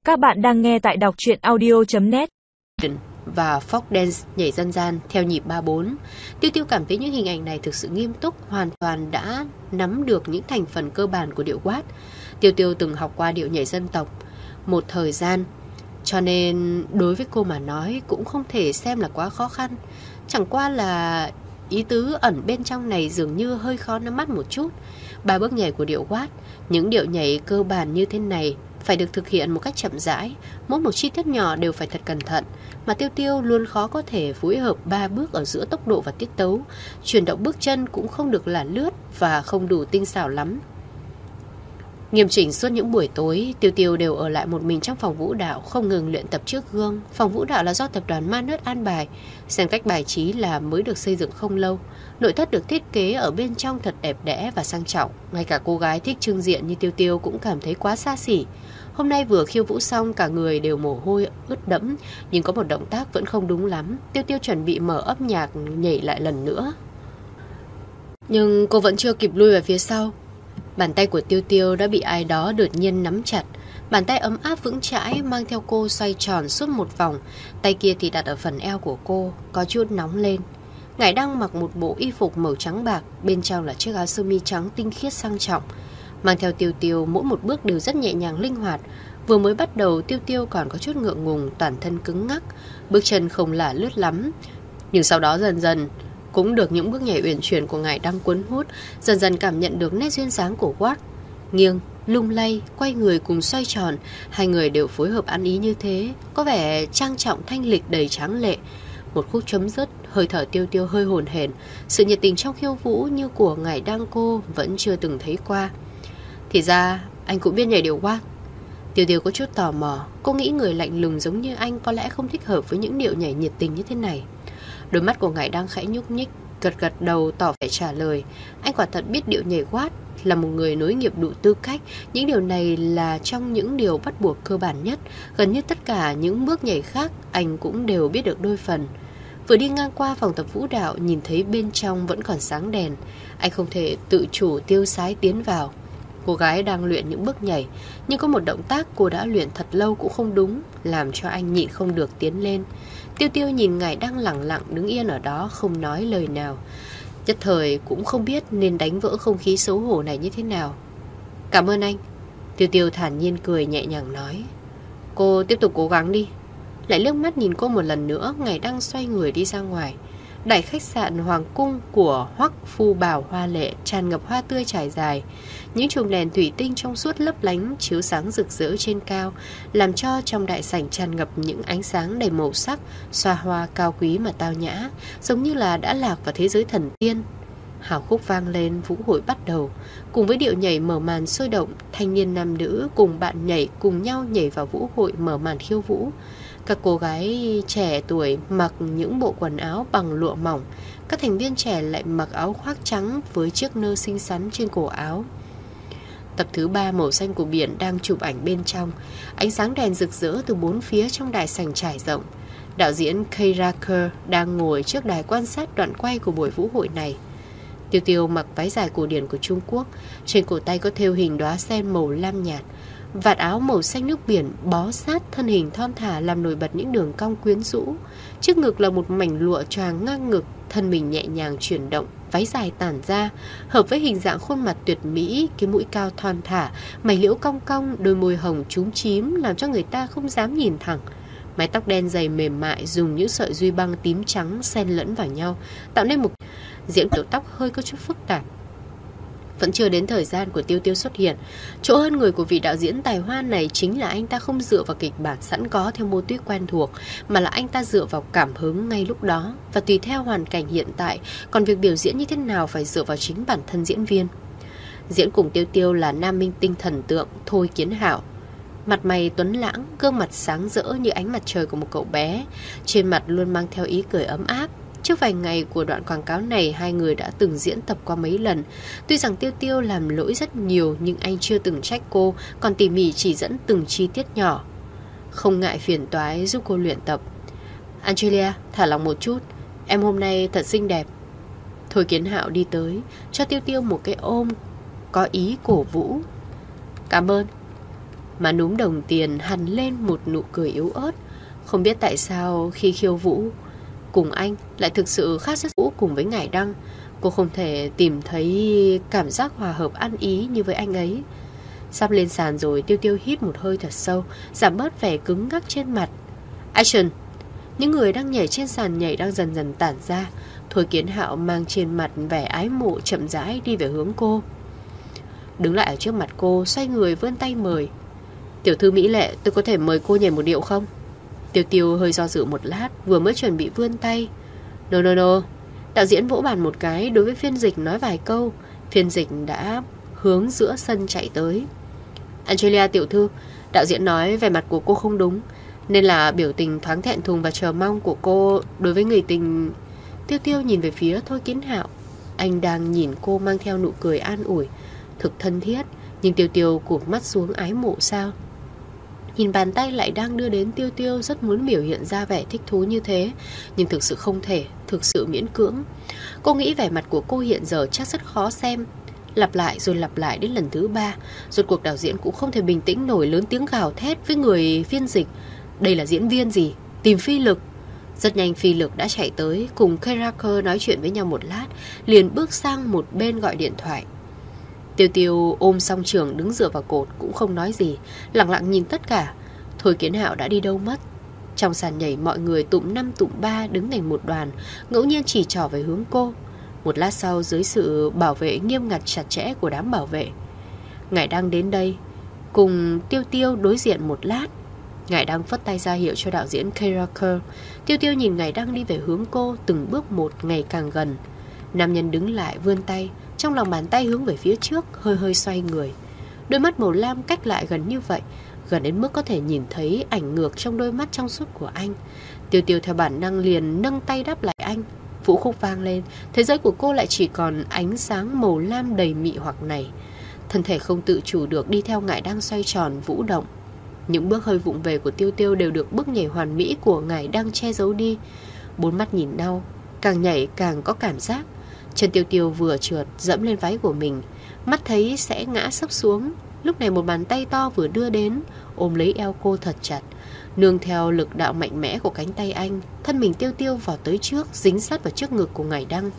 Các bạn đang nghe tại đọc truyện audio.net. Và folk dance nhảy dân gian theo nhịp 3/4. Tiêu Tiêu cảm thấy những hình ảnh này thực sự nghiêm túc, hoàn toàn đã nắm được những thành phần cơ bản của điệu quát. Tiêu Tiêu từng học qua điệu nhảy dân tộc một thời gian, cho nên đối với cô mà nói cũng không thể xem là quá khó khăn. Chẳng qua là ý tứ ẩn bên trong này dường như hơi khó nắm bắt một chút. 3 bước nhảy của điệu quát, những điệu nhảy cơ bản như thế này phải được thực hiện một cách chậm rãi, mỗi một chi tiết nhỏ đều phải thật cẩn thận, mà Tiêu Tiêu luôn khó có thể phối hợp 3 bước ở giữa tốc độ và tiết tấu. Chuyển động bước chân cũng không được là lướt và không đủ tinh xảo lắm. Nghiêm chỉnh suốt những buổi tối, Tiêu Tiêu đều ở lại một mình trong phòng vũ đạo, không ngừng luyện tập trước gương. Phòng vũ đạo là do tập đoàn Manus an bài, xem cách bài trí là mới được xây dựng không lâu. Nội thất được thiết kế ở bên trong thật đẹp đẽ và sang trọng. Ngay cả cô gái thích trưng diện như Tiêu Tiêu cũng cảm thấy quá xa xỉ. Hôm nay vừa khiêu vũ xong, cả người đều mồ hôi ướt đẫm, nhưng có một động tác vẫn không đúng lắm. Tiêu Tiêu chuẩn bị mở ấp nhạc nhảy lại lần nữa, nhưng cô vẫn chưa kịp lui về phía sau. Bàn tay của Tiêu Tiêu đã bị ai đó đột nhiên nắm chặt. Bàn tay ấm áp vững chãi mang theo cô xoay tròn suốt một vòng. Tay kia thì đặt ở phần eo của cô, có chút nóng lên. Ngải đang mặc một bộ y phục màu trắng bạc, bên trong là chiếc áo sơ mi trắng tinh khiết sang trọng. Mang theo Tiêu Tiêu mỗi một bước đều rất nhẹ nhàng linh hoạt. Vừa mới bắt đầu Tiêu Tiêu còn có chút ngượng ngùng, toàn thân cứng ngắc, bước chân không lả lướt lắm. Nhưng sau đó dần dần cũng được những bước nhảy uyển chuyển của ngài đang cuốn hút, dần dần cảm nhận được nét duyên dáng của Watt. Nghiêng, lung lay, quay người cùng xoay tròn, hai người đều phối hợp ăn ý như thế, có vẻ trang trọng thanh lịch đầy tráng lệ. Một khúc chấm dứt, hơi thở Tiêu Tiêu hơi hồn hển, sự nhiệt tình trong khiêu vũ như của ngài đang cô vẫn chưa từng thấy qua. Thì ra anh cũng biết nhảy điệu Watt. Tiêu Tiêu có chút tò mò, cô nghĩ người lạnh lùng giống như anh có lẽ không thích hợp với những điệu nhảy nhiệt tình như thế này. Đôi mắt của ngài đang khẽ nhúc nhích, gật gật đầu tỏ vẻ trả lời. Anh quả thật biết điệu nhảy Watt, là một người nối nghiệp đủ tư cách. Những điều này là trong những điều bắt buộc cơ bản nhất. Gần như tất cả những bước nhảy khác anh cũng đều biết được đôi phần. Vừa đi ngang qua phòng tập vũ đạo, nhìn thấy bên trong vẫn còn sáng đèn, anh không thể tự chủ tiêu sái tiến vào. Cô gái đang luyện những bước nhảy, nhưng có một động tác cô đã luyện thật lâu cũng không đúng, làm cho anh nhịn không được tiến lên. Tiêu Tiêu nhìn ngài đang lẳng lặng đứng yên ở đó không nói lời nào. Nhất thời cũng không biết nên đánh vỡ không khí xấu hổ này như thế nào. Cảm ơn anh. Tiêu Tiêu thản nhiên cười nhẹ nhàng nói. Cô tiếp tục cố gắng đi. Lại liếc mắt nhìn cô một lần nữa, ngài đang xoay người đi ra ngoài. Đại khách sạn Hoàng Cung của Hoắc Phu Bảo hoa lệ, tràn ngập hoa tươi trải dài. Những chùm đèn thủy tinh trong suốt lấp lánh chiếu sáng rực rỡ trên cao, làm cho trong đại sảnh tràn ngập những ánh sáng đầy màu sắc, xoa hoa cao quý mà tao nhã, giống như là đã lạc vào thế giới thần tiên. Hào khúc vang lên, vũ hội bắt đầu. Cùng với điệu nhảy mở màn sôi động, thanh niên nam nữ cùng bạn nhảy cùng nhau nhảy vào vũ hội mở màn khiêu vũ. Các cô gái trẻ tuổi mặc những bộ quần áo bằng lụa mỏng, các thành viên trẻ lại mặc áo khoác trắng với chiếc nơ xinh xắn trên cổ áo. Tập thứ 3 màu xanh của biển đang chụp ảnh bên trong, ánh sáng đèn rực rỡ từ bốn phía trong đài sảnh trải rộng. Đạo diễn Keira Kerr đang ngồi trước đài quan sát đoạn quay của buổi vũ hội này. Tiêu Tiêu mặc váy dài cổ điển của Trung Quốc, trên cổ tay có thêu hình đóa sen màu lam nhạt. Vạt áo màu xanh nước biển bó sát thân hình thon thả làm nổi bật những đường cong quyến rũ. Trước ngực là một mảnh lụa choàng ngang ngực, thân mình nhẹ nhàng chuyển động, váy dài tản ra, hợp với hình dạng khuôn mặt tuyệt mỹ, cái mũi cao thon thả, mày liễu cong cong, đôi môi hồng chúm chím làm cho người ta không dám nhìn thẳng. Mái tóc đen dày mềm mại dùng những sợi duy băng tím trắng xen lẫn vào nhau, tạo nên một diễn kiểu tóc hơi có chút phức tạp. Vẫn chưa đến thời gian của Tiêu Tiêu xuất hiện. Chỗ hơn người của vị đạo diễn tài hoa này chính là anh ta không dựa vào kịch bản sẵn có theo mô típ quen thuộc, mà là anh ta dựa vào cảm hứng ngay lúc đó và tùy theo hoàn cảnh hiện tại. Còn việc biểu diễn như thế nào phải dựa vào chính bản thân diễn viên. Diễn cùng Tiêu Tiêu là nam minh tinh thần tượng Thôi Kiến Hạo. Mặt mày tuấn lãng, gương mặt sáng rỡ như ánh mặt trời của một cậu bé, trên mặt luôn mang theo ý cười ấm áp. Trước vài ngày của đoạn quảng cáo này, hai người đã từng diễn tập qua mấy lần. Tuy rằng Tiêu Tiêu làm lỗi rất nhiều, nhưng anh chưa từng trách cô, còn tỉ mỉ chỉ dẫn từng chi tiết nhỏ, không ngại phiền toái giúp cô luyện tập. Angelia, thả lòng một chút, em hôm nay thật xinh đẹp. Thôi Kiến Hạo đi tới, cho Tiêu Tiêu một cái ôm có ý cổ vũ. Cảm ơn. Má núm đồng tiền hằn lên một nụ cười yếu ớt. Không biết tại sao khi khiêu vũ cùng anh lại thực sự khác rất vũ cùng với Ngải Đăng. Cô không thể tìm thấy cảm giác hòa hợp ăn ý như với anh ấy. Sắp lên sàn rồi, Tiêu Tiêu hít một hơi thật sâu, giảm bớt vẻ cứng ngắc trên mặt. Action! Những người đang nhảy trên sàn nhảy đang dần dần tản ra. Thôi Kiến Hạo mang trên mặt vẻ ái mộ chậm rãi đi về hướng cô. Đứng lại ở trước mặt cô, xoay người vươn tay mời. Tiểu thư mỹ lệ, tôi có thể mời cô nhảy một điệu không? Tiêu Tiêu hơi do dự một lát, vừa mới chuẩn bị vươn tay. No. Đạo diễn vỗ bàn một cái, đối với phiên dịch nói vài câu. Phiên dịch đã hướng giữa sân chạy tới. Angelia tiểu thư, đạo diễn nói vẻ mặt của cô không đúng, nên là biểu tình thoáng thẹn thùng và chờ mong của cô đối với người tình. Tiêu Tiêu nhìn về phía Thôi Kiến Hạo. Anh đang nhìn cô mang theo nụ cười an ủi, thực thân thiết. Nhưng Tiêu Tiêu cụp mắt xuống ái mộ sao. Nhìn bàn tay lại đang đưa đến, Tiêu Tiêu rất muốn biểu hiện ra vẻ thích thú như thế, nhưng thực sự không thể, thực sự miễn cưỡng. Cô nghĩ vẻ mặt của cô hiện giờ chắc rất khó xem. Lặp lại rồi lặp lại đến lần thứ 3. Rốt cuộc đạo diễn cũng không thể bình tĩnh nổi, lớn tiếng gào thét với người phiên dịch. Đây là diễn viên gì? Tìm Phi Lực. Rất nhanh Phi Lực đã chạy tới, cùng Keraker nói chuyện với nhau một lát, liền bước sang một bên gọi điện thoại. Tiêu Tiêu ôm song trường đứng dựa vào cột, cũng không nói gì, lặng lặng nhìn tất cả. Thôi Kiến Hạo đã đi đâu mất? Trong sàn nhảy mọi người tụm 5 tụm 3 đứng thành một đoàn, ngẫu nhiên chỉ trỏ về hướng cô. Một lát sau, dưới sự bảo vệ nghiêm ngặt chặt chẽ của đám bảo vệ, Ngải Đăng đến đây cùng Tiêu Tiêu đối diện một lát. Ngải Đăng phất tay ra hiệu cho đạo diễn Keraker. Tiêu Tiêu nhìn Ngải Đăng đi về hướng cô, từng bước một ngày càng gần. Nam nhân đứng lại vươn tay, trong lòng bàn tay hướng về phía trước, hơi hơi xoay người. Đôi mắt màu lam cách lại gần như vậy, gần đến mức có thể nhìn thấy ảnh ngược trong đôi mắt trong suốt của anh. Tiêu Tiêu theo bản năng liền nâng tay đáp lại anh. Vũ khúc vang lên, thế giới của cô lại chỉ còn ánh sáng màu lam đầy mị hoặc này. Thân thể không tự chủ được đi theo Ngải Đăng xoay tròn vũ động. Những bước hơi vụng về của Tiêu Tiêu đều được bước nhảy hoàn mỹ của Ngải Đăng che giấu đi. Bốn mắt nhìn nhau, càng nhảy càng có cảm giác. Chân Tiêu Tiêu vừa trượt dẫm lên váy của mình, mắt thấy sẽ ngã sấp xuống. Lúc này một bàn tay to vừa đưa đến, ôm lấy eo cô thật chặt. Nương theo lực đạo mạnh mẽ của cánh tay anh, thân mình Tiêu Tiêu vào tới trước, dính sát vào trước ngực của Ngải Đăng.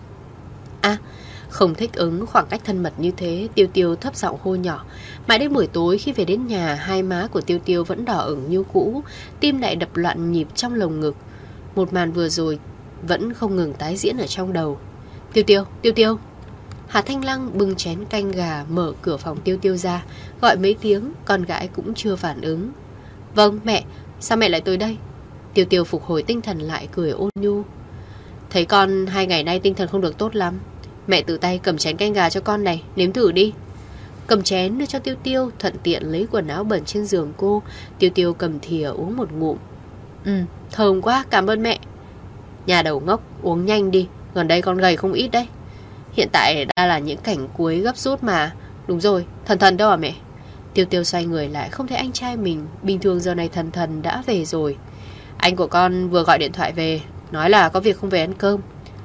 Không thích ứng khoảng cách thân mật như thế, Tiêu Tiêu thấp giọng hô nhỏ. Mãi đến buổi tối khi về đến nhà, hai má của Tiêu Tiêu vẫn đỏ ửng như cũ, tim lại đập loạn nhịp trong lồng ngực. Một màn vừa rồi vẫn không ngừng tái diễn ở trong đầu. Tiêu Tiêu. Hà Thanh Lăng bưng chén canh gà, mở cửa phòng Tiêu Tiêu ra, gọi mấy tiếng, con gái cũng chưa phản ứng. Vâng mẹ, sao mẹ lại tới đây? Tiêu Tiêu phục hồi tinh thần lại, cười ôn nhu. Thấy con 2 ngày nay tinh thần không được tốt lắm, mẹ tự tay cầm chén canh gà cho con này, nếm thử đi. Cầm chén đưa cho Tiêu Tiêu, thuận tiện lấy quần áo bẩn trên giường cô. Tiêu Tiêu cầm thìa uống một ngụm. Thơm quá, cảm ơn mẹ. Nhà đầu ngốc, uống nhanh đi, gần đây con gầy không ít đấy. Hiện tại đã là những cảnh cuối gấp rút mà. Đúng rồi, Thần đâu à mẹ? Tiêu Tiêu xoay người lại, không thấy anh trai mình. Bình thường giờ này Thần đã về rồi. Anh của con vừa gọi điện thoại về, nói là có việc không về ăn cơm.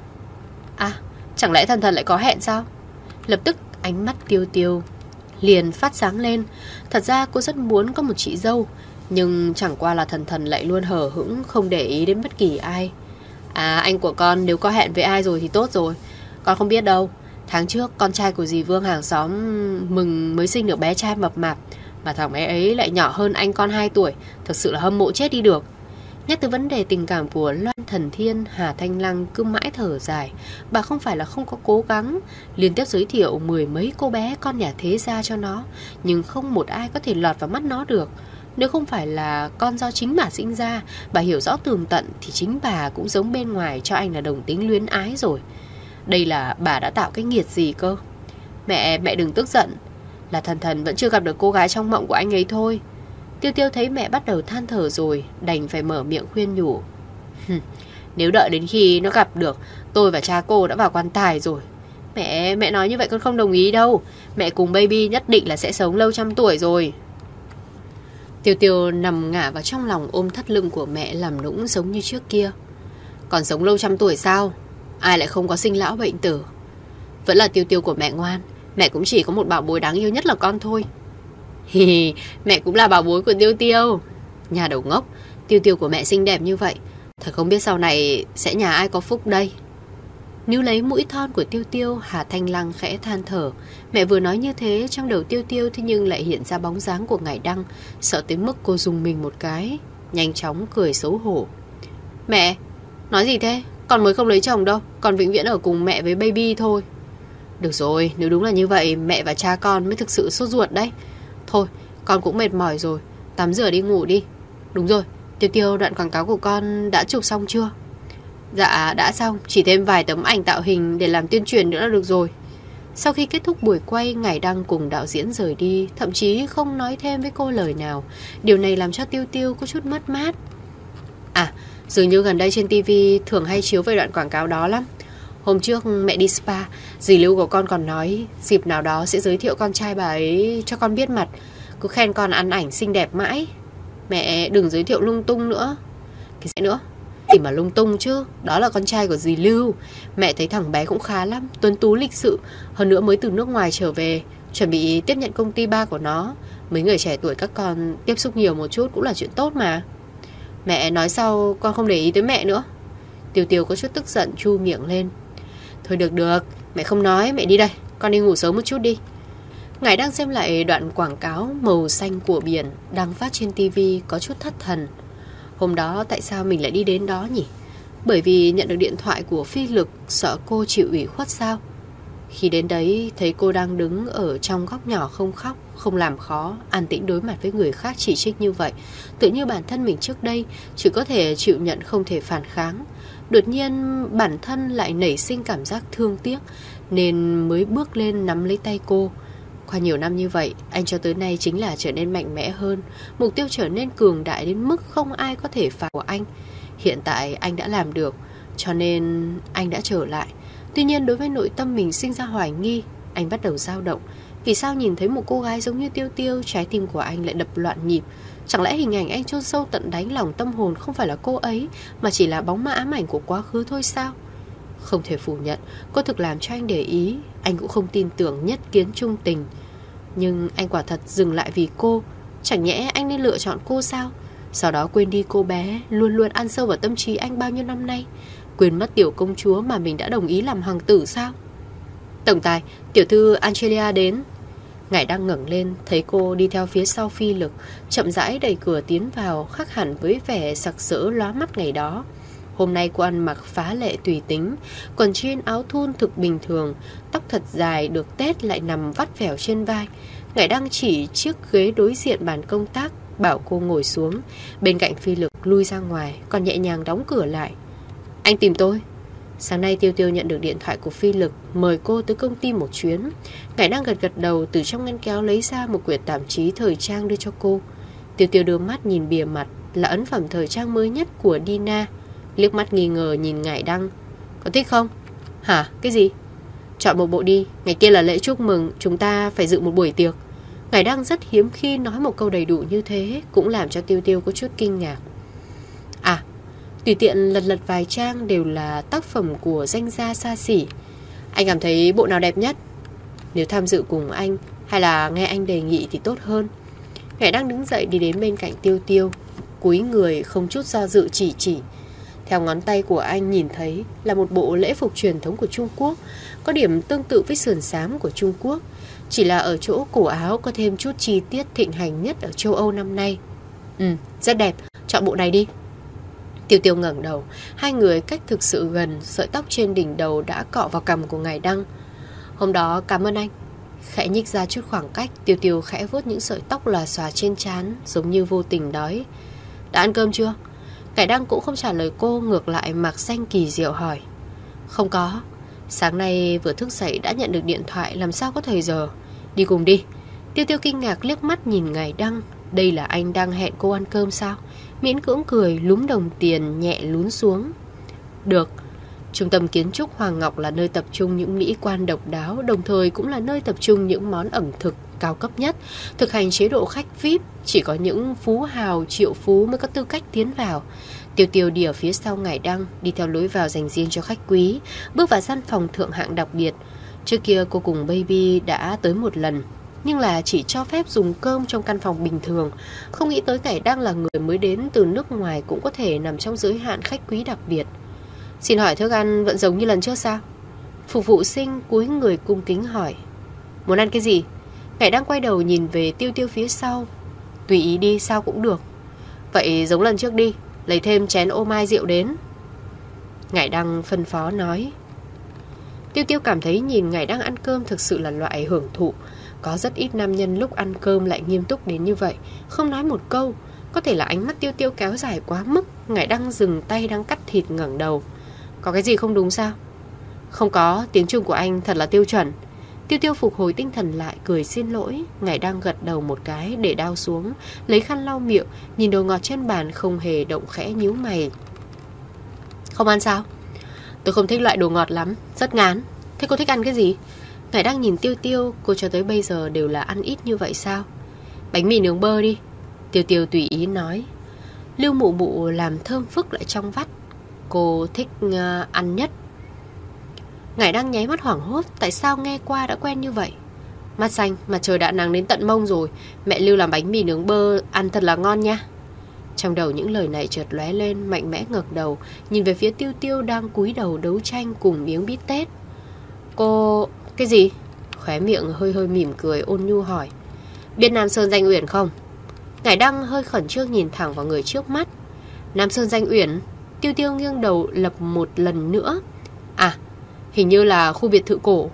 Chẳng lẽ Thần lại có hẹn sao? Lập tức ánh mắt Tiêu Tiêu liền phát sáng lên. Thật ra cô rất muốn có một chị dâu, nhưng chẳng qua là Thần lại luôn hờ hững, không để ý đến bất kỳ ai. Anh của con nếu có hẹn với ai rồi thì tốt rồi. Con không biết đâu. Tháng trước con trai của dì Vương hàng xóm mừng mới sinh được bé trai mập mạp, mà thằng bé ấy lại nhỏ hơn anh con 2 tuổi. Thực sự là hâm mộ chết đi được. Nhắc tới vấn đề tình cảm của Loan Thần Thiên, Hà Thanh Lăng cứ mãi thở dài. Bà không phải là không có cố gắng, liên tiếp giới thiệu 10 mấy cô bé con nhà thế gia cho nó, nhưng không một ai có thể lọt vào mắt nó được. Nếu không phải là con do chính bà sinh ra, bà hiểu rõ tường tận, thì chính bà cũng giống bên ngoài cho anh là đồng tính luyến ái rồi. Đây là bà đã tạo cái nghiệt gì cơ? Mẹ đừng tức giận. Là Thần vẫn chưa gặp được cô gái trong mộng của anh ấy thôi. Tiêu Tiêu thấy mẹ bắt đầu than thở rồi, đành phải mở miệng khuyên nhủ. Nếu đợi đến khi nó gặp được, tôi và cha cô đã vào quan tài rồi. Mẹ nói như vậy con không đồng ý đâu. Mẹ cùng baby nhất định là sẽ sống lâu trăm tuổi rồi. Tiêu Tiêu nằm ngả vào trong lòng ôm thắt lưng của mẹ, làm nũng giống như trước kia. Còn sống lâu trăm tuổi sao? Ai lại không có sinh lão bệnh tử. Vẫn là Tiêu Tiêu của mẹ ngoan. Mẹ cũng chỉ có một bảo bối đáng yêu nhất là con thôi. Hi, mẹ cũng là bảo bối của Tiêu Tiêu. Nhà đầu ngốc, Tiêu Tiêu của mẹ xinh đẹp như vậy, thật không biết sau này sẽ nhà ai có phúc đây. Níu lấy mũi thon của Tiêu Tiêu, Hà Thanh Lăng khẽ than thở. Mẹ vừa nói như thế, trong đầu Tiêu Tiêu thế nhưng lại hiện ra bóng dáng của Ngải Đăng, sợ tới mức cô rùng mình một cái, nhanh chóng cười xấu hổ. Mẹ, nói gì thế? Con mới không lấy chồng đâu, con vĩnh viễn ở cùng mẹ với baby thôi. Được rồi, nếu đúng là như vậy, mẹ và cha con mới thực sự sốt ruột đấy. Thôi, con cũng mệt mỏi rồi, tắm rửa đi ngủ đi. Đúng rồi, Tiêu Tiêu, đoạn quảng cáo của con đã chụp xong chưa? Dạ, đã xong, chỉ thêm vài tấm ảnh tạo hình để làm tuyên truyền nữa là được rồi. Sau khi kết thúc buổi quay, Ngải Đăng cùng đạo diễn rời đi, thậm chí không nói thêm với cô lời nào. Điều này làm cho Tiêu Tiêu có chút mất mát. À, dường như gần đây trên TV thường hay chiếu về đoạn quảng cáo đó lắm. Hôm trước mẹ đi spa, dì Lưu của con còn nói dịp nào đó sẽ giới thiệu con trai bà ấy cho con biết mặt. Cứ khen con ăn ảnh xinh đẹp mãi. Mẹ đừng giới thiệu lung tung nữa. Cái gì nữa? Gì mà lung tung chứ, đó là con trai của dì Lưu. Mẹ thấy thằng bé cũng khá lắm, tuấn tú lịch sự. Hơn nữa mới từ nước ngoài trở về, chuẩn bị tiếp nhận công ty ba của nó. Mấy người trẻ tuổi các con tiếp xúc nhiều một chút cũng là chuyện tốt mà. Mẹ nói sau con không để ý tới mẹ nữa. Tiêu Tiêu có chút tức giận chu miệng lên. Thôi được, mẹ không nói, mẹ đi đây, con đi ngủ sớm một chút đi. Ngải đang xem lại đoạn quảng cáo màu xanh của biển đang phát trên TV, có chút thất thần. Hôm đó tại sao mình lại đi đến đó nhỉ? Bởi vì nhận được điện thoại của Phi Lực, sợ cô chịu ủy khuất sao? Khi đến đấy thấy cô đang đứng ở trong góc nhỏ không khóc, không làm khó, an tĩnh đối mặt với người khác chỉ trích như vậy. Tự như bản thân mình trước đây chỉ có thể chịu nhận không thể phản kháng. Đột nhiên bản thân lại nảy sinh cảm giác thương tiếc, nên mới bước lên nắm lấy tay cô. Qua nhiều năm như vậy, anh cho tới nay chính là trở nên mạnh mẽ hơn, mục tiêu trở nên cường đại đến mức không ai có thể phá của anh. Hiện tại anh đã làm được, cho nên anh đã trở lại. Tuy nhiên đối với nội tâm mình sinh ra hoài nghi, anh bắt đầu dao động. Vì sao nhìn thấy một cô gái giống như Tiêu Tiêu, trái tim của anh lại đập loạn nhịp? Chẳng lẽ hình ảnh anh chôn sâu tận đáy lòng tâm hồn không phải là cô ấy, mà chỉ là bóng ma ám ảnh của quá khứ thôi sao? Không thể phủ nhận, cô thực làm cho anh để ý. Anh cũng không tin tưởng nhất kiến trung tình. Nhưng anh quả thật dừng lại vì cô. Chẳng nhẽ anh nên lựa chọn cô sao? Sau đó quên đi cô bé luôn luôn ăn sâu vào tâm trí anh bao nhiêu năm nay. Quên mất tiểu công chúa mà mình đã đồng ý làm hoàng tử sao? Tổng tài, tiểu thư Angelia đến. Ngải đang ngẩng lên, thấy cô đi theo phía sau Phi Lực, chậm rãi đẩy cửa tiến vào, khác hẳn với vẻ sặc sỡ lóa mắt ngày đó. Hôm nay cô ăn mặc phá lệ tùy tính, quần jean áo thun thực bình thường, tóc thật dài được tết lại nằm vắt vẻo trên vai. Ngải đang chỉ chiếc ghế đối diện bàn công tác, bảo cô ngồi xuống. Bên cạnh Phi Lực lui ra ngoài, còn nhẹ nhàng đóng cửa lại. Anh tìm tôi. Sáng nay Tiêu Tiêu nhận được điện thoại của Phi Lực, mời cô tới công ty một chuyến. Ngải đang gật đầu, từ trong ngăn kéo lấy ra một quyển tạp chí thời trang đưa cho cô. Tiêu Tiêu đưa mắt nhìn bìa mặt, là ấn phẩm thời trang mới nhất của Dina. Liếc mắt nghi ngờ nhìn Ngải Đăng. Có thích không? Hả? Cái gì? Chọn một bộ đi, ngày kia là lễ chúc mừng, chúng ta phải dự một buổi tiệc. Ngải Đăng rất hiếm khi nói một câu đầy đủ như thế, cũng làm cho Tiêu Tiêu có chút kinh ngạc. À, tùy tiện lật vài trang đều là tác phẩm của danh gia xa xỉ. Anh cảm thấy bộ nào đẹp nhất? Nếu tham dự cùng anh hay là nghe anh đề nghị thì tốt hơn. Ngải Đăng đứng dậy đi đến bên cạnh Tiêu Tiêu, cúi người không chút do dự chỉ. Theo ngón tay của anh nhìn thấy là một bộ lễ phục truyền thống của Trung Quốc, có điểm tương tự với sườn xám của Trung Quốc, chỉ là ở chỗ cổ áo có thêm chút chi tiết thịnh hành nhất ở châu Âu năm nay. Rất đẹp, chọn bộ này đi. Tiêu Tiêu ngẩng đầu, hai người cách thực sự gần, sợi tóc trên đỉnh đầu đã cọ vào cằm của Ngải Đăng. Hôm đó cảm ơn anh. Khẽ nhích ra chút khoảng cách, Tiêu Tiêu khẽ vuốt những sợi tóc lòa xòa trên trán, giống như vô tình đói. Đã ăn cơm chưa? Ngải Đăng cũng không trả lời cô, ngược lại mạc xanh kỳ diệu hỏi. Không có, sáng nay vừa thức dậy đã nhận được điện thoại, làm sao có thời giờ. Đi cùng đi. Tiêu Tiêu kinh ngạc liếc mắt nhìn Ngải Đăng. Đây là anh đang hẹn cô ăn cơm sao? Miễn cưỡng cười, lúm đồng tiền nhẹ lún xuống. Được. Trung tâm kiến trúc Hoàng Ngọc là nơi tập trung những mỹ quan độc đáo, đồng thời cũng là nơi tập trung những món ẩm thực cao cấp nhất, thực hành chế độ khách VIP, chỉ có những phú hào triệu phú mới có tư cách tiến vào. Tiêu Tiêu đi ở phía sau Ngải Đăng, đi theo lối vào dành riêng cho khách quý, bước vào gian phòng thượng hạng đặc biệt. Trước kia cô cùng Baby đã tới một lần. nhưng là chỉ cho phép dùng cơm trong căn phòng bình thường. Không nghĩ tới Ngải Đăng là người mới đến từ nước ngoài cũng có thể nằm trong giới hạn khách quý đặc biệt. Xin hỏi thức ăn vẫn giống như lần trước sao? Phục vụ sinh cúi người cung kính hỏi. Muốn ăn cái gì? Ngải Đăng quay đầu nhìn về Tiêu Tiêu phía sau. Tùy ý đi, sao cũng được. Vậy giống lần trước đi, lấy thêm chén ô mai rượu đến. Ngải Đăng phân phó nói. Tiêu Tiêu cảm thấy nhìn Ngải Đăng ăn cơm thực sự là loại hưởng thụ. Có rất ít nam nhân lúc ăn cơm lại nghiêm túc đến như vậy, không nói một câu. Có thể là ánh mắt Tiêu Tiêu kéo dài quá mức. Ngải Đăng dừng tay đang cắt thịt ngẩng đầu. Có cái gì không đúng sao? Không có, tiếng Trung của anh thật là tiêu chuẩn. Tiêu Tiêu phục hồi tinh thần lại, cười xin lỗi. Ngải Đăng gật đầu một cái, để đao xuống, lấy khăn lau miệng, nhìn đồ ngọt trên bàn không hề động khẽ, nhíu mày. Không ăn sao? Tôi không thích loại đồ ngọt lắm, rất ngán. Thế cô thích ăn cái gì? Ngải Đăng nhìn Tiêu Tiêu, cô cho tới bây giờ đều là ăn ít như vậy sao? Bánh mì nướng bơ đi. Tiêu Tiêu tùy ý nói. Lưu Mụ Mụ làm thơm phức lại trong vắt. Cô thích ăn nhất. Ngải Đăng nháy mắt hoảng hốt. Tại sao nghe qua đã quen như vậy? Mắt xanh, mặt trời đã nắng đến tận mông rồi. Mẹ Lưu làm bánh mì nướng bơ ăn thật là ngon nha. Trong đầu những lời này chợt lóe lên, mạnh mẽ ngẩng đầu, nhìn về phía Tiêu Tiêu đang cúi đầu đấu tranh cùng miếng bít tết. Cô... cái gì? Khóe miệng hơi hơi mỉm cười ôn nhu hỏi. Biết Nam Sơn Danh Uyển không? Ngải Đăng hơi khẩn trương nhìn thẳng vào người trước mắt. Nam Sơn Danh Uyển? Tiêu Tiêu nghiêng đầu lặp một lần nữa. À, hình như là khu biệt thự cổ.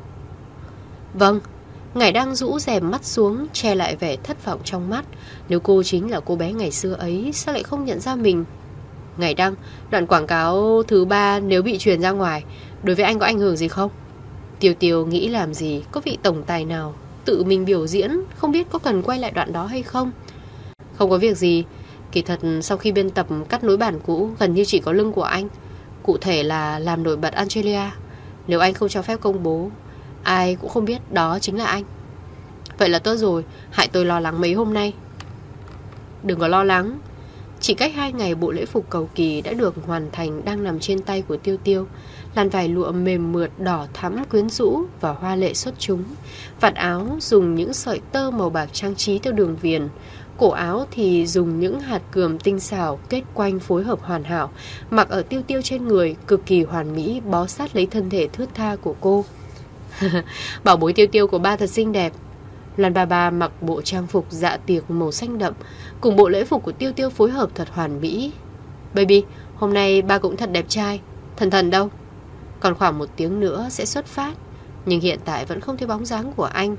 Vâng. Ngải Đăng rũ rèm mắt xuống, che lại vẻ thất vọng trong mắt. Nếu cô chính là cô bé ngày xưa ấy, sao lại không nhận ra mình? Ngải Đăng, đoạn quảng cáo thứ 3 nếu bị truyền ra ngoài, đối với anh có ảnh hưởng gì không? Tiêu Tiêu nghĩ làm gì, có vị tổng tài nào tự mình biểu diễn, không biết có cần quay lại đoạn đó hay không? Không có việc gì. Kỳ thật sau khi biên tập cắt nối bản cũ, gần như chỉ có lưng của anh. Cụ thể là làm nổi bật Angelia. Nếu anh không cho phép công bố, ai cũng không biết đó chính là anh. Vậy là tốt rồi, hại tôi lo lắng mấy hôm nay. Đừng có lo lắng. Chỉ cách 2 ngày bộ lễ phục cầu kỳ đã được hoàn thành đang nằm trên tay của Tiêu Tiêu. Làn vải lụa mềm mượt đỏ thắm quyến rũ và hoa lệ xuất chúng. Vạt áo dùng những sợi tơ màu bạc trang trí theo đường viền. Cổ áo thì dùng những hạt cườm tinh xảo kết quanh phối hợp hoàn hảo, mặc ở Tiêu Tiêu trên người cực kỳ hoàn mỹ, bó sát lấy thân thể thướt tha của cô. Bảo bối Tiêu Tiêu của ba thật xinh đẹp. Loan bà mặc bộ trang phục dạ tiệc màu xanh đậm, cùng bộ lễ phục của Tiêu Tiêu phối hợp thật hoàn mỹ. Baby, hôm nay ba cũng thật đẹp trai. Thần đâu? Còn khoảng 1 tiếng nữa sẽ xuất phát, nhưng hiện tại vẫn không thấy bóng dáng của anh.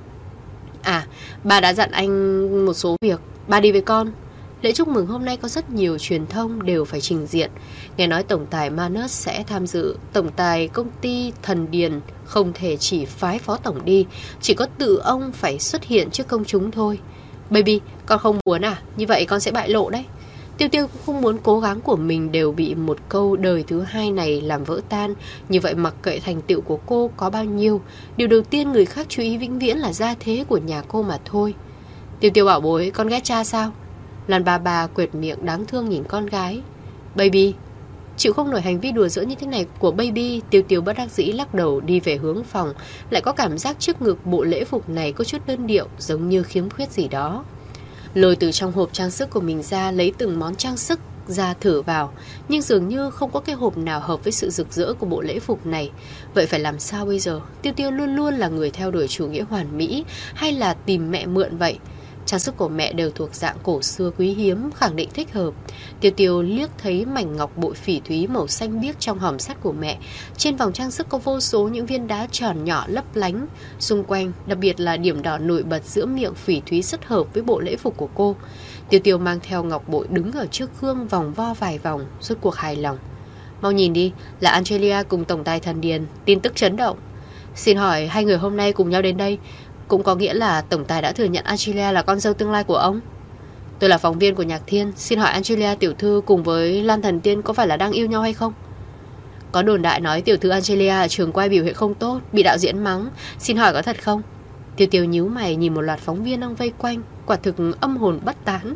À, ba đã dặn anh một số việc. Ba đi với con. Lễ chúc mừng hôm nay có rất nhiều truyền thông đều phải trình diện. Nghe nói tổng tài Manus sẽ tham dự. Tổng tài công ty Thần Điền không thể chỉ phái phó tổng đi, chỉ có tự ông phải xuất hiện trước công chúng thôi. Baby, con không muốn à? Như vậy con sẽ bại lộ đấy. Tiêu Tiêu cũng không muốn cố gắng của mình đều bị một câu đời thứ 2 này làm vỡ tan. Như vậy mặc kệ thành tựu của cô có bao nhiêu, điều đầu tiên người khác chú ý vĩnh viễn là gia thế của nhà cô mà thôi. Tiêu Tiêu bảo bối, con ghét cha sao? Lan bà quệt miệng đáng thương nhìn con gái. Baby, chịu không nổi hành vi đùa giỡn như thế này của Baby. Tiêu Tiêu bất đắc dĩ lắc đầu đi về hướng phòng. Lại có cảm giác trước ngực bộ lễ phục này có chút đơn điệu, giống như khiếm khuyết gì đó. Lôi từ trong hộp trang sức của mình ra, lấy từng món trang sức ra thử vào, nhưng dường như không có cái hộp nào hợp với sự rực rỡ của bộ lễ phục này. Vậy phải làm sao bây giờ? Tiêu Tiêu luôn luôn là người theo đuổi chủ nghĩa hoàn mỹ, hay là tìm mẹ mượn vậy? Trang sức của mẹ đều thuộc dạng cổ xưa quý hiếm, khẳng định thích hợp. Tiêu Tiêu liếc thấy mảnh ngọc bội phỉ thúy màu xanh biếc trong hòm sắt của mẹ. Trên vòng trang sức có vô số những viên đá tròn nhỏ lấp lánh. Xung quanh, đặc biệt là điểm đỏ nổi bật giữa miệng phỉ thúy rất hợp với bộ lễ phục của cô. Tiêu Tiêu mang theo ngọc bội đứng ở trước gương vòng vo vài vòng, rốt cuộc hài lòng. Mau nhìn đi, là Angelia cùng tổng tài Thần Điền. Tin tức chấn động. Xin hỏi, 2 người hôm nay cùng nhau đến đây cũng có nghĩa là tổng tài đã thừa nhận Angelia là con dâu tương lai của ông? Tôi là phóng viên của Nhạc Thiên. Xin hỏi Angelia tiểu thư cùng với Lan Thần Tiên có phải là đang yêu nhau hay không? Có đồn đại nói tiểu thư Angelia ở trường quay biểu hiện không tốt, bị đạo diễn mắng. Xin hỏi có thật không? Tiêu Tiêu nhíu mày nhìn một loạt phóng viên đang vây quanh, quả thực âm hồn bất tán.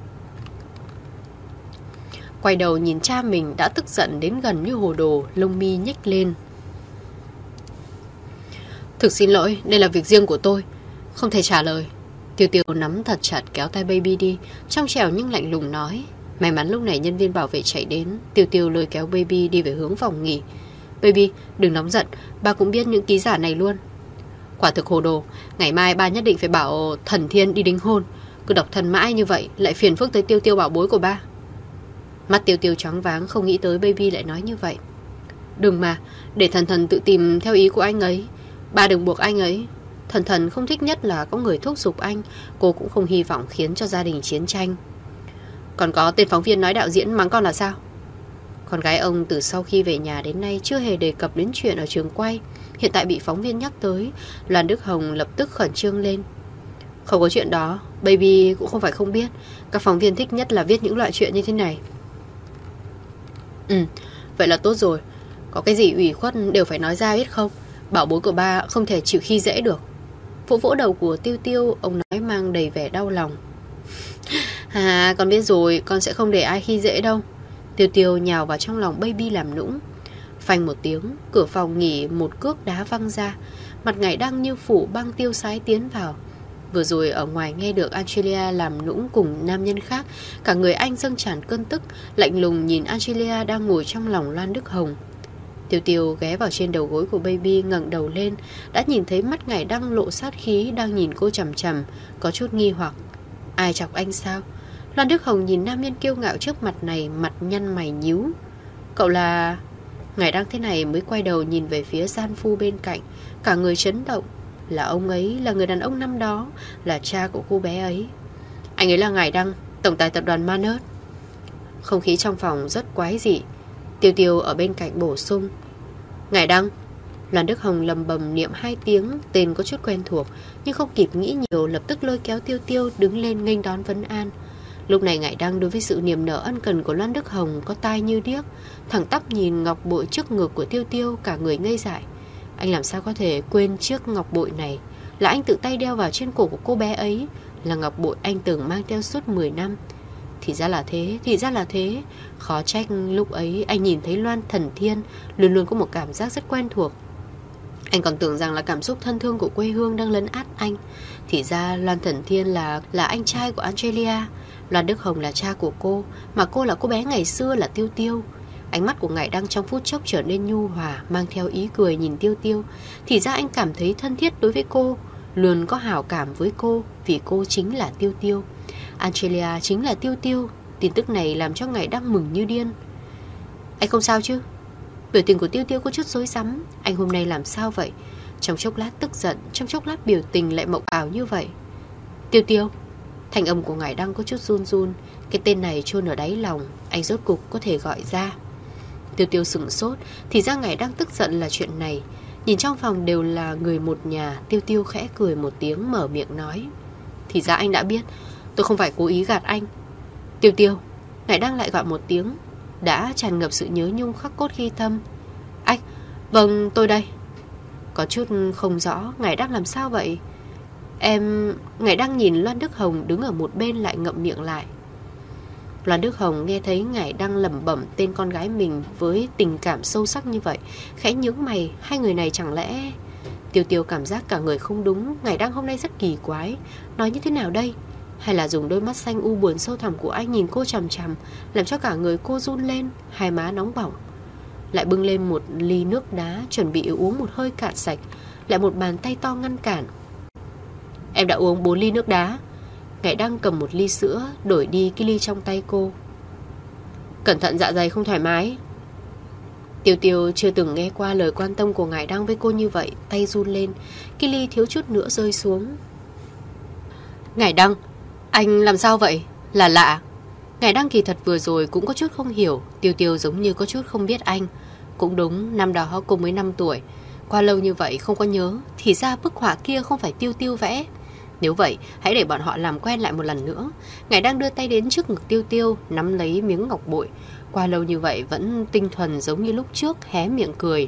Quay đầu nhìn cha mình đã tức giận đến gần như hồ đồ, lông mi nhếch lên. Thực xin lỗi, đây là việc riêng của tôi. Không thể trả lời. Tiêu Tiêu nắm thật chặt kéo tay Baby đi, trong trẻo nhưng lạnh lùng nói. May mắn lúc này nhân viên bảo vệ chạy đến. Tiêu Tiêu lôi kéo Baby đi về hướng phòng nghỉ. Baby, đừng nóng giận, ba cũng biết những ký giả này luôn. Quả thực hồ đồ, ngày mai ba nhất định phải bảo Thần Thiên đi đính hôn. Cứ độc thân mãi như vậy lại phiền phức tới Tiêu Tiêu bảo bối của ba. Mắt Tiêu Tiêu choáng váng, không nghĩ tới Baby lại nói như vậy. Đừng mà, để Thần Thần tự tìm theo ý của anh ấy. Ba đừng buộc anh ấy. Thần Thần không thích nhất là có người thúc giục anh. Cô cũng không hy vọng khiến cho gia đình chiến tranh. Còn có tên phóng viên nói đạo diễn mắng con là sao? Con gái ông từ sau khi về nhà đến nay chưa hề đề cập đến chuyện ở trường quay. Hiện tại bị phóng viên nhắc tới, Loan Đức Hồng lập tức khẩn trương lên. Không có chuyện đó, Baby cũng không phải không biết. Các phóng viên thích nhất là viết những loại chuyện như thế này. Vậy là tốt rồi. Có cái gì ủy khuất đều phải nói ra biết không? Bảo bối của ba không thể chịu khi dễ được. Vỗ vỗ đầu của Tiêu Tiêu, ông nói mang đầy vẻ đau lòng. Con biết rồi, con sẽ không để ai khi dễ đâu. Tiêu Tiêu nhào vào trong lòng Baby làm nũng. Phanh một tiếng, cửa phòng nghỉ một cước đá văng ra. Mặt Ngải Đăng như phủ băng tiêu sái tiến vào. Vừa rồi ở ngoài nghe được Angelia làm nũng cùng nam nhân khác, cả người anh dâng tràn cơn tức, lạnh lùng nhìn Angelia đang ngồi trong lòng Loan Đức Hồng. Tiêu Tiêu ghé vào trên đầu gối của Baby, ngẩng đầu lên, đã nhìn thấy mắt Ngải Đăng lộ sát khí đang nhìn cô chằm chằm, có chút nghi hoặc. Ai chọc anh sao? Loan Đức Hồng nhìn nam nhân kiêu ngạo trước mặt này, mặt nhăn mày nhíu. Cậu là... Ngải Đăng thế này mới quay đầu nhìn về phía gian phu bên cạnh, cả người chấn động. Là ông ấy, là người đàn ông năm đó, là cha của cô bé ấy. Anh ấy là Ngải Đăng, tổng tài tập đoàn Manus. Không khí trong phòng rất quái dị. Tiêu Tiêu ở bên cạnh bổ sung. Ngải Đăng. Loan Đức Hồng lầm bầm niệm 2 tiếng, tên có chút quen thuộc, nhưng không kịp nghĩ nhiều, lập tức lôi kéo Tiêu Tiêu đứng lên nghênh đón vấn an. Lúc này Ngải Đăng đối với sự niềm nở ân cần của Loan Đức Hồng có tai như điếc, thẳng tắp nhìn ngọc bội trước ngực của Tiêu Tiêu, cả người ngây dại. Anh làm sao có thể quên chiếc ngọc bội này, là anh tự tay đeo vào trên cổ của cô bé ấy, là ngọc bội anh từng mang theo suốt 10 năm. Thì ra là thế, khó trách lúc ấy anh nhìn thấy Loan Thần Thiên luôn luôn có một cảm giác rất quen thuộc. Anh còn tưởng rằng là cảm xúc thân thương của quê hương đang lấn át anh. Thì ra Loan Thần Thiên là anh trai của Angelia, Loan Đức Hồng là cha của cô, mà cô là cô bé ngày xưa là Tiêu Tiêu. Ánh mắt của Ngải Đăng trong phút chốc trở nên nhu hòa, mang theo ý cười nhìn Tiêu Tiêu. Thì ra anh cảm thấy thân thiết đối với cô, luôn có hảo cảm với cô, vì cô chính là Tiêu Tiêu. Angelia chính là Tiêu Tiêu. Tin tức này làm cho Ngải Đăng mừng như điên. Anh không sao chứ? Biểu tình của Tiêu Tiêu có chút rối rắm. Anh hôm nay làm sao vậy? Trong chốc lát tức giận, trong chốc lát biểu tình lại mộng ảo như vậy. Tiêu Tiêu. Thành âm của Ngải Đăng có chút run run. Cái tên này chôn ở đáy lòng, anh rốt cục có thể gọi ra. Tiêu Tiêu sửng sốt. Thì ra Ngải Đăng tức giận là chuyện này. Nhìn trong phòng đều là người một nhà, Tiêu Tiêu khẽ cười một tiếng, mở miệng nói. Thì ra anh đã biết, tôi không phải cố ý gạt anh. Tiêu Tiêu. Ngải Đăng lại gọi một tiếng, đã tràn ngập sự nhớ nhung khắc cốt ghi tâm. Anh. Vâng, tôi đây. Có chút không rõ, Ngải Đăng làm sao vậy? Ngải Đăng nhìn Loan Đức Hồng đứng ở một bên lại ngậm miệng lại. Loan Đức Hồng nghe thấy Ngải Đăng lẩm bẩm tên con gái mình với tình cảm sâu sắc như vậy, khẽ nhướng mày. Hai người này chẳng lẽ... Tiêu Tiêu cảm giác cả người không đúng. Ngải Đăng hôm nay rất kỳ quái. Nói như thế nào đây? Hay là dùng đôi mắt xanh u buồn sâu thẳm của anh nhìn cô chằm chằm, làm cho cả người cô run lên, hai má nóng bỏng. Lại bưng lên một ly nước đá, chuẩn bị uống một hơi cạn sạch. Lại một bàn tay to ngăn cản. Em đã uống 4 ly nước đá. Ngải Đăng cầm một ly sữa, đổi đi cái ly trong tay cô. Cẩn thận dạ dày không thoải mái. Tiêu Tiêu chưa từng nghe qua lời quan tâm của Ngải Đăng với cô như vậy, tay run lên, cái ly thiếu chút nữa rơi xuống. Ngải Đăng, anh làm sao vậy? Là lạ. Ngải Đăng kỳ thật vừa rồi cũng có chút không hiểu. Tiêu Tiêu giống như có chút không biết anh. Cũng đúng, năm đó cô mới 5 tuổi. Qua lâu như vậy không có nhớ. Thì ra bức họa kia không phải Tiêu Tiêu vẽ. Nếu vậy, hãy để bọn họ làm quen lại một lần nữa. Ngải Đăng đưa tay đến trước ngực Tiêu Tiêu, nắm lấy miếng ngọc bội. Qua lâu như vậy vẫn tinh thuần giống như lúc trước, hé miệng cười.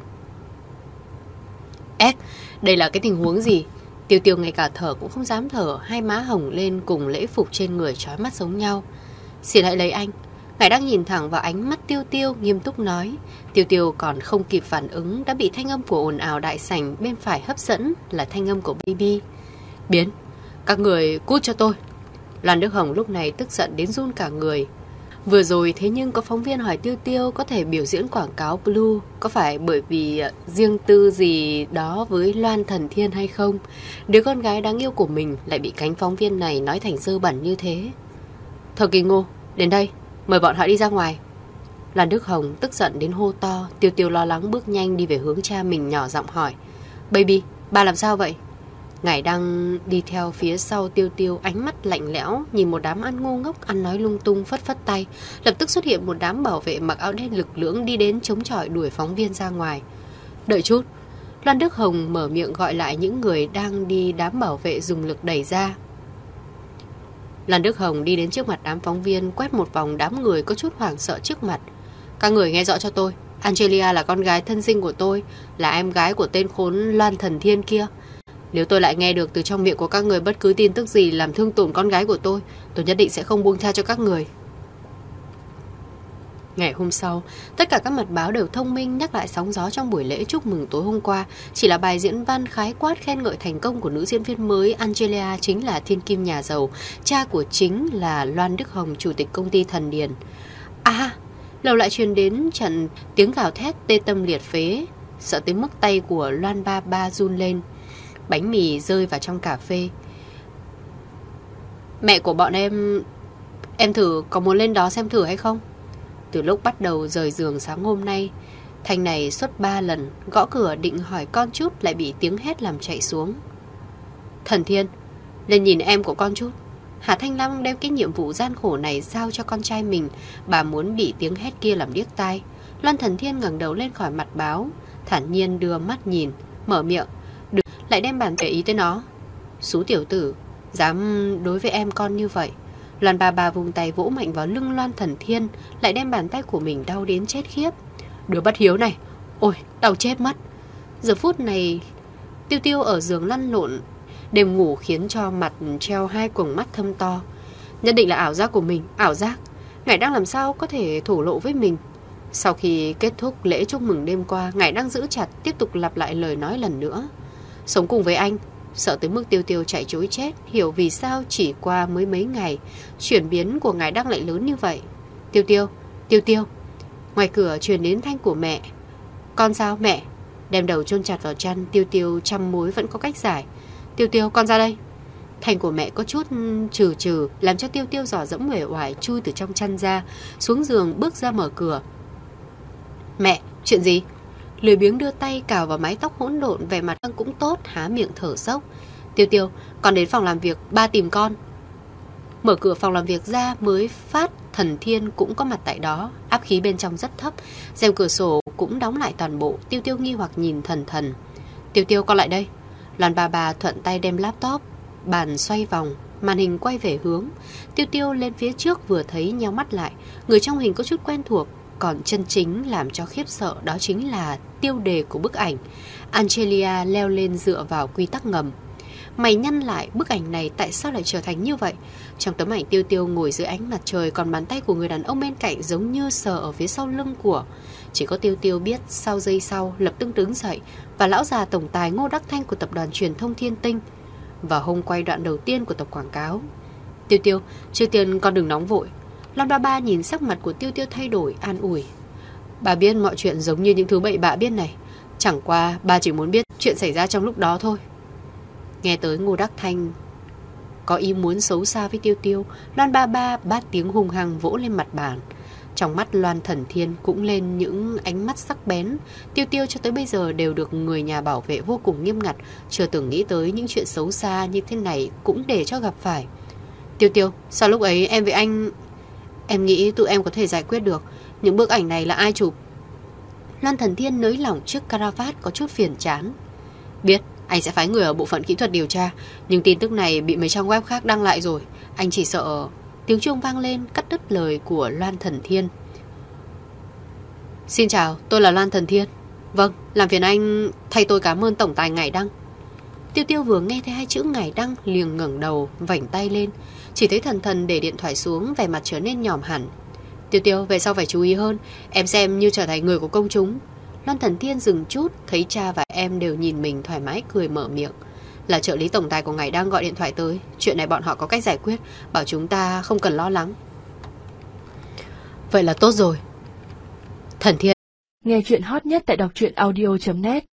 Đây là cái tình huống gì? Tiêu Tiêu ngay cả thở cũng không dám thở, hai má hồng lên cùng lễ phục trên người chói mắt giống nhau. Xin hãy lấy anh. Ngải Đăng nhìn thẳng vào ánh mắt Tiêu Tiêu, nghiêm túc nói. Tiêu Tiêu còn không kịp phản ứng đã bị thanh âm của ồn ào đại sảnh bên phải hấp dẫn, là thanh âm của Baby. Biến, các người cút cho tôi. Loan Đức Hồng lúc này tức giận đến run cả người. Vừa rồi thế nhưng có phóng viên hỏi Tiêu Tiêu có thể biểu diễn quảng cáo Blue có phải bởi vì riêng tư gì đó với Loan Thần Thiên hay không. Đứa con gái đáng yêu của mình lại bị cánh phóng viên này nói thành dơ bẩn như thế. Thờ Kỳ Ngô, đến đây, mời bọn họ đi ra ngoài. Loan Đức Hồng tức giận đến hô to. Tiêu Tiêu lo lắng bước nhanh đi về hướng cha mình, nhỏ giọng hỏi: Baby, ba làm sao vậy? Ngải đang đi theo phía sau Tiêu Tiêu, ánh mắt lạnh lẽo nhìn một đám ăn ngu ngốc ăn nói lung tung, phất phất tay. Lập tức xuất hiện một đám bảo vệ mặc áo đen lực lưỡng đi đến chống chọi đuổi phóng viên ra ngoài. Đợi chút. Loan Đức Hồng mở miệng gọi lại những người đang đi, đám bảo vệ dùng lực đẩy ra. Loan Đức Hồng đi đến trước mặt đám phóng viên, quét một vòng đám người có chút hoảng sợ trước mặt. Các người nghe rõ cho tôi, Angelia là con gái thân sinh của tôi, là em gái của tên khốn Loan Thần Thiên kia. Nếu tôi lại nghe được từ trong miệng của các người bất cứ tin tức gì làm thương tổn con gái của tôi nhất định sẽ không buông tha cho các người. Ngày hôm sau, tất cả các mặt báo đều thông minh nhắc lại sóng gió trong buổi lễ chúc mừng tối hôm qua. Chỉ là bài diễn văn khái quát khen ngợi thành công của nữ diễn viên mới Angelia chính là thiên kim nhà giàu, cha của chính là Loan Đức Hồng, chủ tịch công ty Thần Điền. Lầu lại truyền đến trận tiếng gào thét tê tâm liệt phế, sợ tới mức tay của Loan ba ba run lên. Bánh mì rơi vào trong cà phê. Mẹ của bọn em thử có muốn lên đó xem thử hay không? Từ lúc bắt đầu rời giường sáng hôm nay, Thanh này suốt 3 lần gõ cửa định hỏi con chút lại bị tiếng hét làm chạy xuống. Thần Thiên, lên nhìn em của con chút. Hà Thanh Long đem cái nhiệm vụ gian khổ này giao cho con trai mình, bà muốn bị tiếng hét kia làm điếc tai. Loan Thần Thiên ngẩng đầu lên khỏi mặt báo, thản nhiên đưa mắt nhìn, mở miệng. Lại đem bàn để ý tới nó. Xú tiểu tử, dám đối với em con như vậy. Loan bà bà vùng tay vỗ mạnh vào lưng Loan Thần Thiên, lại đem bàn tay của mình đau đến chết khiếp. Đứa bất hiếu này, ôi đau chết mất. Giờ phút này Tiêu Tiêu ở giường lăn lộn đêm ngủ khiến cho mặt treo 2 quầng mắt thâm to. Nhất định là ảo giác của mình, ảo giác. Ngải đang làm sao có thể thổ lộ với mình. Sau khi kết thúc lễ chúc mừng đêm qua, Ngải đang giữ chặt tiếp tục lặp lại lời nói lần nữa. Sống cùng với anh, sợ tới mức Tiêu Tiêu chạy trối chết, hiểu vì sao chỉ qua mới mấy ngày, chuyển biến của Ngải đang lại lớn như vậy. Tiêu Tiêu. Ngoài cửa truyền đến thanh của mẹ. Con sao mẹ? Đem đầu chôn chặt vào chăn, Tiêu Tiêu trăm mối vẫn có cách giải. Tiêu, con ra đây. Thanh của mẹ có chút trừ làm cho Tiêu Tiêu dò dẫm uể oải chui từ trong chăn ra, xuống giường bước ra mở cửa. Mẹ, chuyện gì? Lười biếng đưa tay cào vào mái tóc hỗn độn, vẻ mặt cũng tốt, há miệng thở dốc. Tiêu, con đến phòng làm việc, ba tìm con. Mở cửa phòng làm việc ra mới phát Thần Thiên cũng có mặt tại đó, áp khí bên trong rất thấp, rèm cửa sổ cũng đóng lại toàn bộ. Tiêu nghi hoặc nhìn Thần. Tiêu, con lại đây. Loan bà thuận tay đem laptop, bàn xoay vòng, màn hình quay về hướng. Tiêu lên phía trước vừa thấy nheo mắt lại, người trong hình có chút quen thuộc. Còn chân chính làm cho khiếp sợ đó chính là tiêu đề của bức ảnh. Angelia leo lên dựa vào quy tắc ngầm. Mày nhăn lại, bức ảnh này tại sao lại trở thành như vậy? Trong tấm ảnh Tiêu ngồi dưới ánh mặt trời, còn bàn tay của người đàn ông bên cạnh giống như sờ ở phía sau lưng của. Chỉ có Tiêu biết sau giây sau lập tức đứng dậy và lão già tổng tài Ngô Đắc Thanh của tập đoàn truyền thông Thiên Tinh. Và hôm quay đoạn đầu tiên của tập quảng cáo. Tiêu, trước tiên con đừng nóng vội. Loan ba nhìn sắc mặt của Tiêu thay đổi, an ủi. Bà biết mọi chuyện giống như những thứ bậy bạ biết này. Chẳng qua bà chỉ muốn biết chuyện xảy ra trong lúc đó thôi. Nghe tới Ngô Đắc Thanh có ý muốn xấu xa với Tiêu, Loan ba bát tiếng hung hăng vỗ lên mặt bàn. Trong mắt Loan Thần Thiên cũng lên những ánh mắt sắc bén. Tiêu cho tới bây giờ đều được người nhà bảo vệ vô cùng nghiêm ngặt, chưa từng nghĩ tới những chuyện xấu xa như thế này cũng để cho gặp phải. Tiêu, sao lúc ấy em với anh... Em nghĩ tụi em có thể giải quyết được. Những bức ảnh này là ai chụp? Loan Thần Thiên nới lỏng chiếc caravat có chút phiền chán. Biết, anh sẽ phái người ở bộ phận kỹ thuật điều tra, nhưng tin tức này bị mấy trang web khác đăng lại rồi. Anh chỉ sợ... Tiếng chuông vang lên cắt đứt lời của Loan Thần Thiên. Xin chào, tôi là Loan Thần Thiên. Vâng, làm phiền anh thay tôi cảm ơn tổng tài Ngải Đăng. Tiêu vừa nghe thấy 2 chữ Ngải Đăng liền ngẩng đầu, vảnh tay lên. Chỉ thấy Thần để điện thoại xuống, vẻ mặt trở nên nhòm hẳn. Tiêu, về sau phải chú ý hơn. Em xem như trở thành người của công chúng. Loan Thần Thiên dừng chút, thấy cha và em đều nhìn mình thoải mái cười mở miệng. Là trợ lý tổng tài của ngài đang gọi điện thoại tới. Chuyện này bọn họ có cách giải quyết, bảo chúng ta không cần lo lắng. Vậy là tốt rồi. Thần Thiên. Nghe chuyện hot nhất tại đọc truyện audio.net.